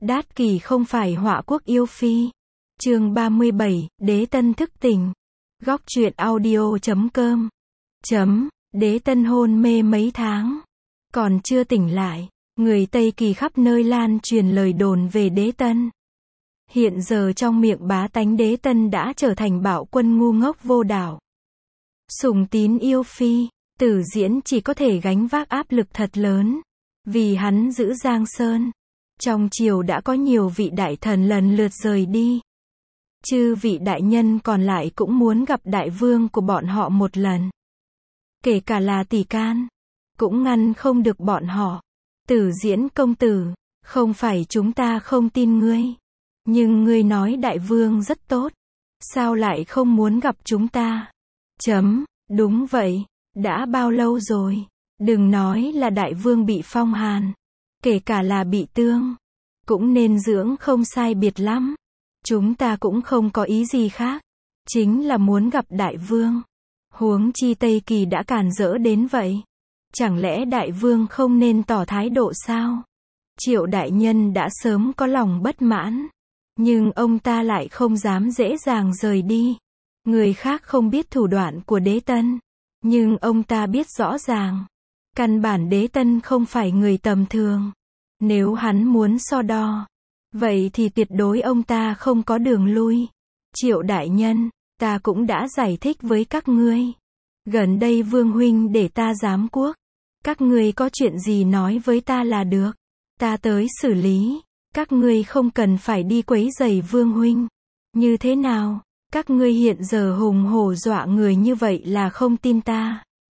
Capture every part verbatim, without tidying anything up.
Đát Kỷ không phải họa quốc yêu phi. Chương ba mươi bảy, Đế Tân thức tỉnh. Góc truyện audio chấm com. Chấm, Đế Tân hôn mê mấy tháng. Còn chưa tỉnh lại. Người Tây Kỳ khắp nơi lan truyền lời đồn về Đế Tân. Hiện giờ trong miệng bá tánh Đế Tân đã trở thành bạo quân ngu ngốc vô đạo. Sùng tín yêu phi, Tử Diễn chỉ có thể gánh vác áp lực thật lớn. Vì hắn giữ Giang Sơn. Trong triều đã có nhiều vị đại thần lần lượt rời đi. Chư vị đại nhân còn lại cũng muốn gặp đại vương của bọn họ một lần. Kể cả là Tỷ Can. Cũng ngăn không được bọn họ. Tử Diễn công tử, không phải chúng ta không tin ngươi. Nhưng ngươi nói đại vương rất tốt. Sao lại không muốn gặp chúng ta? Chấm, đúng vậy. Đã bao lâu rồi? Đừng nói là đại vương bị phong hàn. Kể cả là bị tương. Cũng nên dưỡng không sai biệt lắm. Chúng ta cũng không có ý gì khác. Chính là muốn gặp đại vương. Huống chi Tây Kỳ đã càn rỡ đến vậy. Chẳng lẽ đại vương không nên tỏ thái độ sao? Triệu đại nhân đã sớm có lòng bất mãn. Nhưng ông ta lại không dám dễ dàng rời đi. Người khác không biết thủ đoạn của Đế Tân. Nhưng ông ta biết rõ ràng. Căn bản Đế Tân không phải người tầm thường. Nếu hắn muốn so đo. Vậy thì tuyệt đối ông ta không có đường lui. Triệu đại nhân, ta cũng đã giải thích với các ngươi. Gần đây vương huynh để ta giám quốc. Các ngươi có chuyện gì nói với ta là được. Ta tới xử lý. Các ngươi không cần phải đi quấy rầy vương huynh. Như thế nào? Các ngươi hiện giờ hùng hổ dọa người như vậy là không tin ta.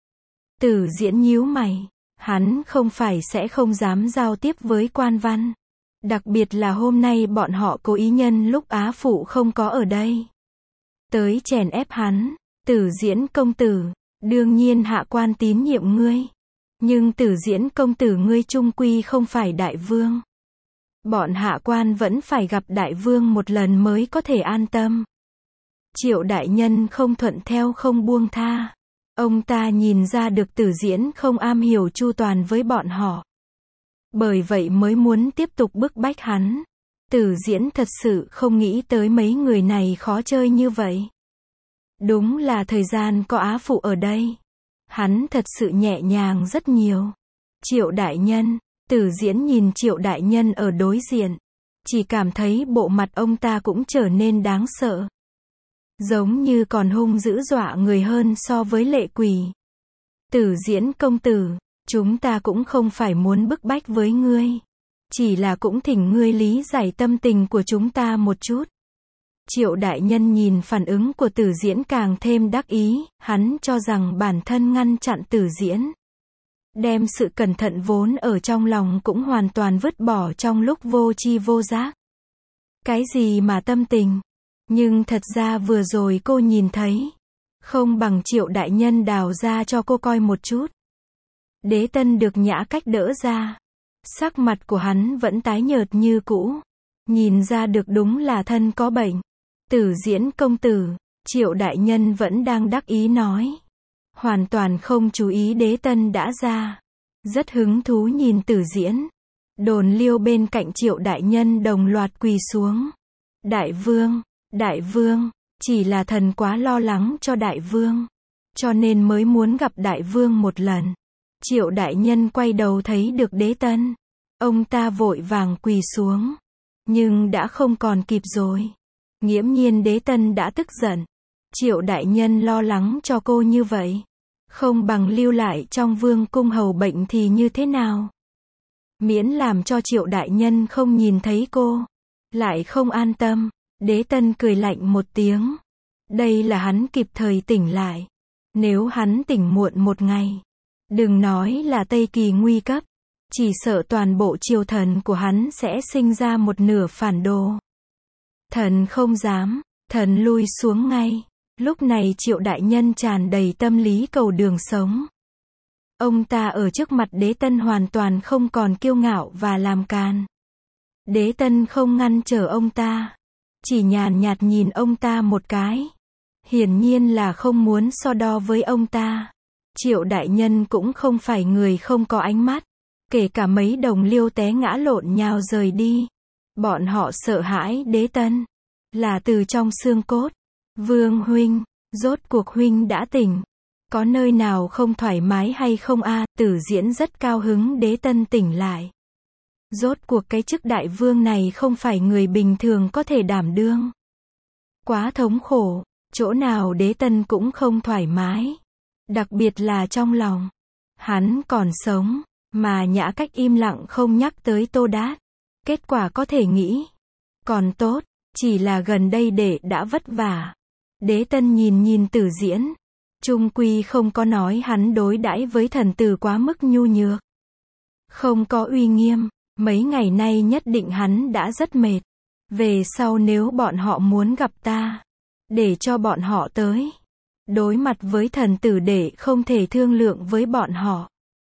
Tử Diễn nhíu mày. Hắn không phải sẽ không dám giao tiếp với quan văn. Đặc biệt là hôm nay bọn họ cố ý nhân lúc Á Phụ không có ở đây. Tới chèn ép hắn. Tử Diễn công tử, đương nhiên hạ quan tín nhiệm ngươi. Nhưng Tử Diễn công tử ngươi chung quy không phải đại vương. Bọn hạ quan vẫn phải gặp đại vương một lần mới có thể an tâm. Triệu đại nhân không thuận theo không buông tha. Ông ta nhìn ra được Tử Diễn không am hiểu chu toàn với bọn họ. Bởi vậy mới muốn tiếp tục bức bách hắn. Tử Diễn thật sự không nghĩ tới mấy người này khó chơi như vậy. Đúng là thời gian có Á Phụ ở đây. Hắn thật sự nhẹ nhàng rất nhiều. Triệu đại nhân, Tử Diễn nhìn Triệu đại nhân ở đối diện. Chỉ cảm thấy bộ mặt ông ta cũng trở nên đáng sợ. Giống như còn hung dữ dọa người hơn so với Lệ Quỷ. Tử Diễn công tử, chúng ta cũng không phải muốn bức bách với ngươi. Chỉ là cũng thỉnh ngươi lý giải tâm tình của chúng ta một chút. Triệu đại nhân nhìn phản ứng của Tử Diễn càng thêm đắc ý, hắn cho rằng bản thân ngăn chặn Tử Diễn. Đem sự cẩn thận vốn ở trong lòng cũng hoàn toàn vứt bỏ trong lúc vô tri vô giác. Cái gì mà tâm tình? Nhưng thật ra vừa rồi cô nhìn thấy. Không bằng Triệu đại nhân đào ra cho cô coi một chút. Đế Tân được nhã cách đỡ ra. Sắc mặt của hắn vẫn tái nhợt như cũ. Nhìn ra được đúng là thân có bệnh. Tử Diễn công tử, Triệu đại nhân vẫn đang đắc ý nói. Hoàn toàn không chú ý Đế Tân đã ra. Rất hứng thú nhìn Tử Diễn. Đồn liêu bên cạnh Triệu đại nhân đồng loạt quỳ xuống. Đại vương, đại vương, chỉ là thần quá lo lắng cho đại vương. Cho nên mới muốn gặp đại vương một lần. Triệu đại nhân quay đầu thấy được Đế Tân. Ông ta vội vàng quỳ xuống. Nhưng đã không còn kịp rồi. Nghiễm nhiên Đế Tân đã tức giận. Triệu đại nhân lo lắng cho cô như vậy. Không bằng lưu lại trong vương cung hầu bệnh thì như thế nào? Miễn làm cho Triệu đại nhân không nhìn thấy cô. Lại không an tâm. Đế Tân cười lạnh một tiếng. Đây là hắn kịp thời tỉnh lại. Nếu hắn tỉnh muộn một ngày. Đừng nói là Tây Kỳ nguy cấp. Chỉ sợ toàn bộ triều thần của hắn sẽ sinh ra một nửa phản đồ. Thần không dám, thần lui xuống ngay. Lúc này Triệu đại nhân tràn đầy tâm lý cầu đường sống. Ông ta ở trước mặt Đế Tân hoàn toàn không còn kiêu ngạo và làm càn. Đế Tân không ngăn trở ông ta. Chỉ nhàn nhạt nhìn ông ta một cái. Hiển nhiên là không muốn so đo với ông ta. Triệu đại nhân cũng không phải người không có ánh mắt. Kể cả mấy đồng liêu té ngã lộn nhào rời đi. Bọn họ sợ hãi Đế Tân. Là từ trong xương cốt. Vương huynh, rốt cuộc huynh đã tỉnh. Có nơi nào không thoải mái hay không a? Tử Diễn rất cao hứng Đế Tân tỉnh lại. Rốt cuộc cái chức đại vương này không phải người bình thường có thể đảm đương. Quá thống khổ, chỗ nào Đế Tân cũng không thoải mái. Đặc biệt là trong lòng. Hắn còn sống, mà Nhã Cách im lặng không nhắc tới Tô Đát. Kết quả có thể nghĩ. Còn tốt, chỉ là gần đây đệ đã vất vả. Đế Tân nhìn nhìn Tử Diễn. Trung quy không có nói hắn đối đãi với thần tử quá mức nhu nhược. Không có uy nghiêm, mấy ngày nay nhất định hắn đã rất mệt. Về sau nếu bọn họ muốn gặp ta, để cho bọn họ tới. Đối mặt với thần tử đệ không thể thương lượng với bọn họ.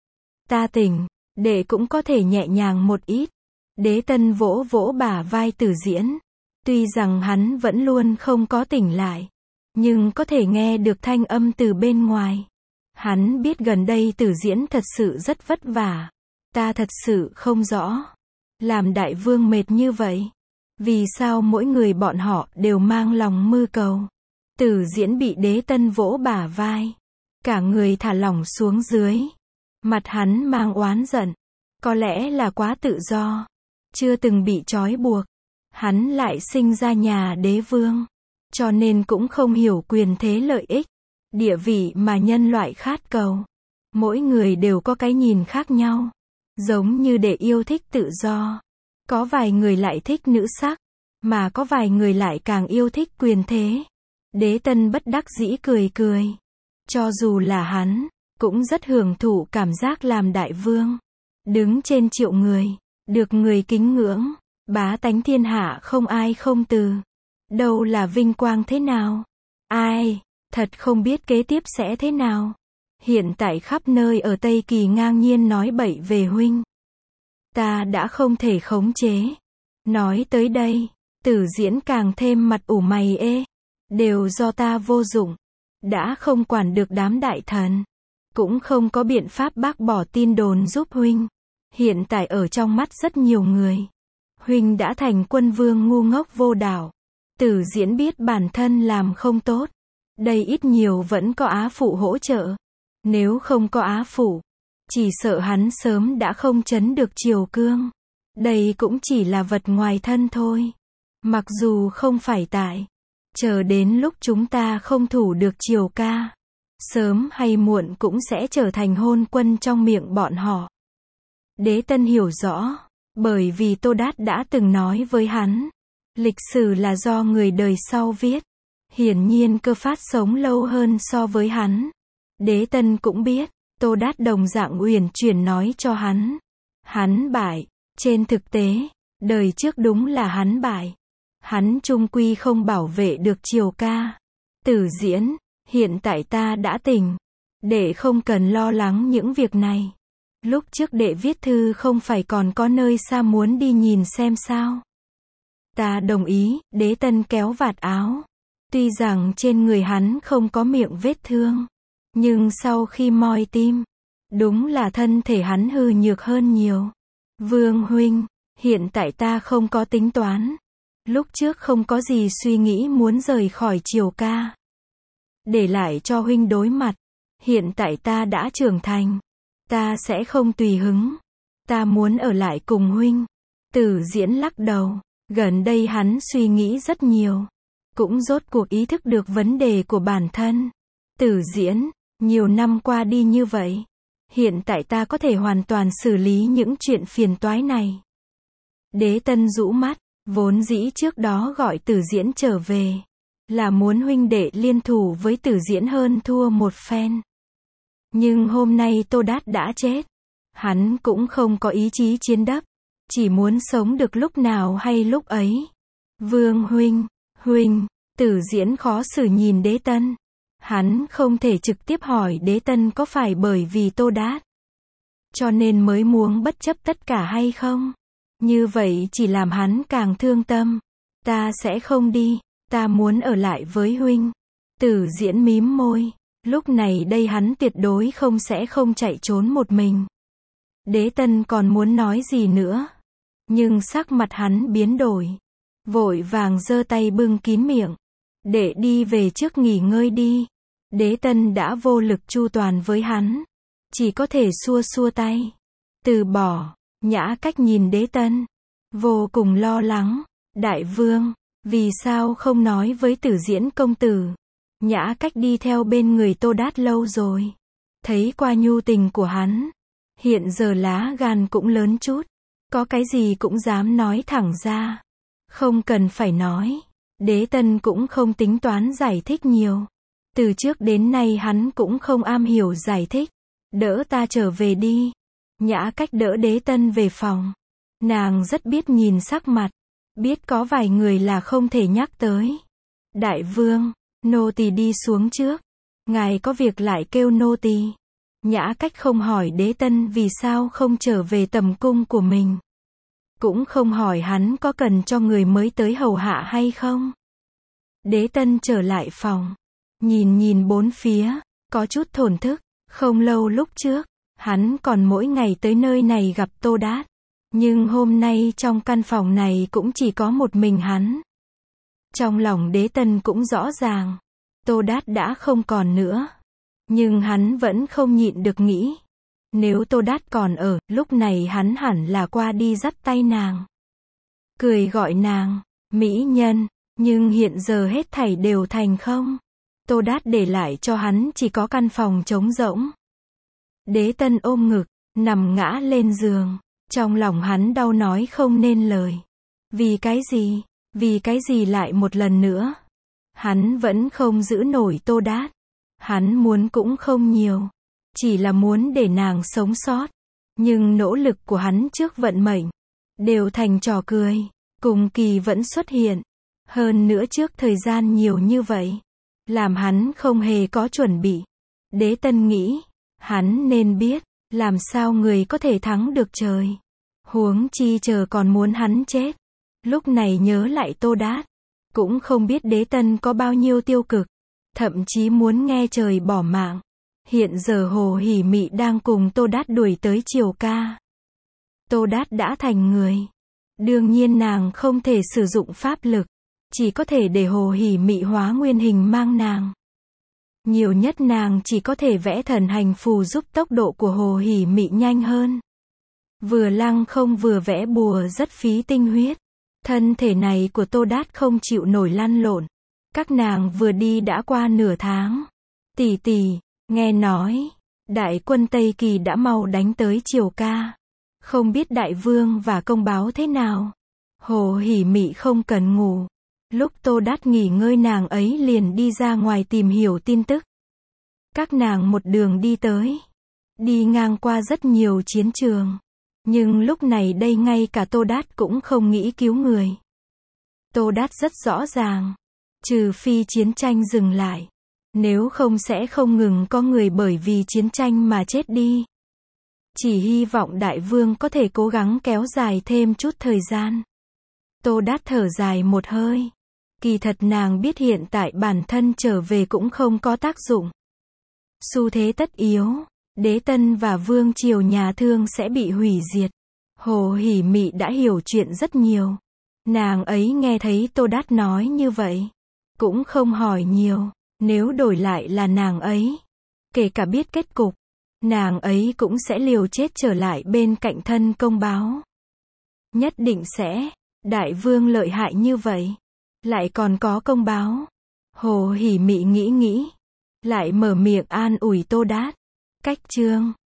Ta tỉnh, đệ cũng có thể nhẹ nhàng một ít. Đế Tân vỗ vỗ bả vai Tử Diễn. Tuy rằng hắn vẫn luôn không có tỉnh lại, nhưng có thể nghe được thanh âm từ bên ngoài. Hắn biết gần đây Tử Diễn thật sự rất vất vả. Ta thật sự không rõ. Làm đại vương mệt như vậy. Vì sao mỗi người bọn họ đều mang lòng mưu cầu. Tử Diễn bị Đế Tân vỗ bả vai. Cả người thả lỏng xuống dưới. Mặt hắn mang oán giận. Có lẽ là quá tự do. Chưa từng bị trói buộc. Hắn lại sinh ra nhà đế vương. Cho nên cũng không hiểu quyền thế lợi ích. Địa vị mà nhân loại khát cầu. Mỗi người đều có cái nhìn khác nhau. Giống như để yêu thích tự do. Có vài người lại thích nữ sắc. Mà có vài người lại càng yêu thích quyền thế. Đế Tân bất đắc dĩ cười cười. Cho dù là hắn, cũng rất hưởng thụ cảm giác làm đại vương. Đứng trên triệu người, được người kính ngưỡng, bá tánh thiên hạ không ai không từ. Đâu là vinh quang thế nào? Ai, thật không biết kế tiếp sẽ thế nào. Hiện tại khắp nơi ở Tây Kỳ ngang nhiên nói bậy về huynh. Ta đã không thể khống chế. Nói tới đây, Tử Diễn càng thêm mặt ủ mày ê. Đều do ta vô dụng. Đã không quản được đám đại thần. Cũng không có biện pháp bác bỏ tin đồn giúp huynh. Hiện tại ở trong mắt rất nhiều người. Huynh đã thành quân vương ngu ngốc vô đạo. Tử Diễn biết bản thân làm không tốt. Đây ít nhiều vẫn có Á Phụ hỗ trợ. Nếu không có Á Phụ, chỉ sợ hắn sớm đã không trấn được triều cương. Đây cũng chỉ là vật ngoài thân thôi. Mặc dù không phải tại. Chờ đến lúc chúng ta không thủ được triều ca. Sớm hay muộn cũng sẽ trở thành hôn quân trong miệng bọn họ. Đế Tân hiểu rõ. Bởi vì Tô Đát đã từng nói với hắn. Lịch sử là do người đời sau viết. Hiển nhiên Cơ Phát sống lâu hơn so với hắn. Đế Tân cũng biết. Tô Đát đồng dạng uyển chuyển nói cho hắn. Hắn bại. Trên thực tế, đời trước đúng là hắn bại. Hắn trung quy không bảo vệ được triều ca. Tử Diễn, hiện tại ta đã tỉnh. Đệ không cần lo lắng những việc này. Lúc trước đệ viết thư không phải còn có nơi xa muốn đi nhìn xem sao. Ta đồng ý. Đế Tân kéo vạt áo. Tuy rằng trên người hắn không có miệng vết thương. Nhưng sau khi moi tim, đúng là thân thể hắn hư nhược hơn nhiều. Vương huynh, hiện tại ta không có tính toán. Lúc trước không có gì suy nghĩ muốn rời khỏi triều ca. Để lại cho huynh đối mặt. Hiện tại ta đã trưởng thành. Ta sẽ không tùy hứng. Ta muốn ở lại cùng huynh. Tử Diễn lắc đầu. Gần đây hắn suy nghĩ rất nhiều. Cũng rốt cuộc ý thức được vấn đề của bản thân. Tử Diễn, nhiều năm qua đi như vậy. Hiện tại ta có thể hoàn toàn xử lý những chuyện phiền toái này. Đế Tân rũ mắt. Vốn dĩ trước đó gọi Tử Diễn trở về. Là muốn huynh đệ liên thủ với Tử Diễn hơn thua một phen. Nhưng hôm nay Tô Đát đã chết. Hắn cũng không có ý chí chiến đấp. Chỉ muốn sống được lúc nào hay lúc ấy. Vương huynh, huynh, Tử Diễn khó xử nhìn Đế Tân. Hắn không thể trực tiếp hỏi Đế Tân có phải bởi vì Tô Đát cho nên mới muốn bất chấp tất cả hay không. Như vậy chỉ làm hắn càng thương tâm. Ta sẽ không đi. Ta muốn ở lại với huynh. Tử Diễn mím môi. Lúc này đây hắn tuyệt đối không sẽ không chạy trốn một mình. Đế Tân còn muốn nói gì nữa. Nhưng sắc mặt hắn biến đổi. Vội vàng giơ tay bưng kín miệng. Để đi về trước nghỉ ngơi đi. Đế Tân đã vô lực chu toàn với hắn. Chỉ có thể xua xua tay. Từ bỏ. Nhã Cách nhìn Đế Tân. Vô cùng lo lắng. Đại vương, vì sao không nói với Tử Diễn công tử? Nhã Cách đi theo bên người Tô Đát lâu rồi. Thấy qua nhu tình của hắn. Hiện giờ lá gan cũng lớn chút. Có cái gì cũng dám nói thẳng ra. Không cần phải nói. Đế Tân cũng không tính toán giải thích nhiều. Từ trước đến nay hắn cũng không am hiểu giải thích. Đỡ ta trở về đi. Nhã Cách đỡ Đế Tân về phòng. Nàng rất biết nhìn sắc mặt. Biết có vài người là không thể nhắc tới. Đại vương, nô tỳ đi xuống trước. Ngài có việc lại kêu nô tỳ. Nhã Cách không hỏi Đế Tân vì sao không trở về tầm cung của mình. Cũng không hỏi hắn có cần cho người mới tới hầu hạ hay không. Đế Tân trở lại phòng. Nhìn nhìn bốn phía, có chút thổn thức. Không lâu lúc trước, hắn còn mỗi ngày tới nơi này gặp Tô Đát. Nhưng hôm nay trong căn phòng này cũng chỉ có một mình hắn. Trong lòng Đế Tân cũng rõ ràng. Tô Đát đã không còn nữa. Nhưng hắn vẫn không nhịn được nghĩ. Nếu Tô Đát còn ở, lúc này hắn hẳn là qua đi dắt tay nàng. Cười gọi nàng, mỹ nhân. Nhưng hiện giờ hết thảy đều thành không. Tô Đát để lại cho hắn chỉ có căn phòng trống rỗng. Đế Tân ôm ngực, nằm ngã lên giường. Trong lòng hắn đau nói không nên lời. Vì cái gì? Vì cái gì lại một lần nữa? Hắn vẫn không giữ nổi Tô Đát. Hắn muốn cũng không nhiều. Chỉ là muốn để nàng sống sót. Nhưng nỗ lực của hắn trước vận mệnh đều thành trò cười. Cùng kỳ vẫn xuất hiện. Hơn nữa trước thời gian nhiều như vậy. Làm hắn không hề có chuẩn bị. Đế Tân nghĩ. Hắn nên biết. Làm sao người có thể thắng được trời. Huống chi chờ còn muốn hắn chết. Lúc này nhớ lại Tô Đát. Cũng không biết Đế Tân có bao nhiêu tiêu cực. Thậm chí muốn nghe trời bỏ mạng. Hiện giờ Hồ Hỉ Mị đang cùng Tô Đát đuổi tới Triều ca. Tô Đát đã thành người. Đương nhiên nàng không thể sử dụng pháp lực. Chỉ có thể để Hồ Hỉ Mị hóa nguyên hình mang nàng. Nhiều nhất nàng chỉ có thể vẽ thần hành phù giúp tốc độ của Hồ Hỉ Mị nhanh hơn. Vừa lăng không vừa vẽ bùa rất phí tinh huyết. Thân thể này của Tô Đát không chịu nổi lăn lộn. Các nàng vừa đi đã qua nửa tháng. Tỷ tỷ, nghe nói, đại quân Tây Kỳ đã mau đánh tới Triều ca. Không biết đại vương và công báo thế nào. Hồ Hỉ Mị không cần ngủ. Lúc Tô Đát nghỉ ngơi nàng ấy liền đi ra ngoài tìm hiểu tin tức. Các nàng một đường đi tới. Đi ngang qua rất nhiều chiến trường. Nhưng lúc này đây ngay cả Tô Đát cũng không nghĩ cứu người. Tô Đát rất rõ ràng. Trừ phi chiến tranh dừng lại. Nếu không sẽ không ngừng có người bởi vì chiến tranh mà chết đi. Chỉ hy vọng đại vương có thể cố gắng kéo dài thêm chút thời gian. Tô Đát thở dài một hơi. Kỳ thật nàng biết hiện tại bản thân trở về cũng không có tác dụng. Xu thế tất yếu. Đế Tân và vương triều nhà Thương sẽ bị hủy diệt. Hồ Hỉ Mị đã hiểu chuyện rất nhiều. Nàng ấy nghe thấy Tô Đát nói như vậy. Cũng không hỏi nhiều. Nếu đổi lại là nàng ấy. Kể cả biết kết cục. Nàng ấy cũng sẽ liều chết trở lại bên cạnh thân công báo. Nhất định sẽ. Đại vương lợi hại như vậy. Lại còn có công báo. Hồ Hỉ Mị nghĩ nghĩ. Lại mở miệng an ủi Tô Đát. Cách chương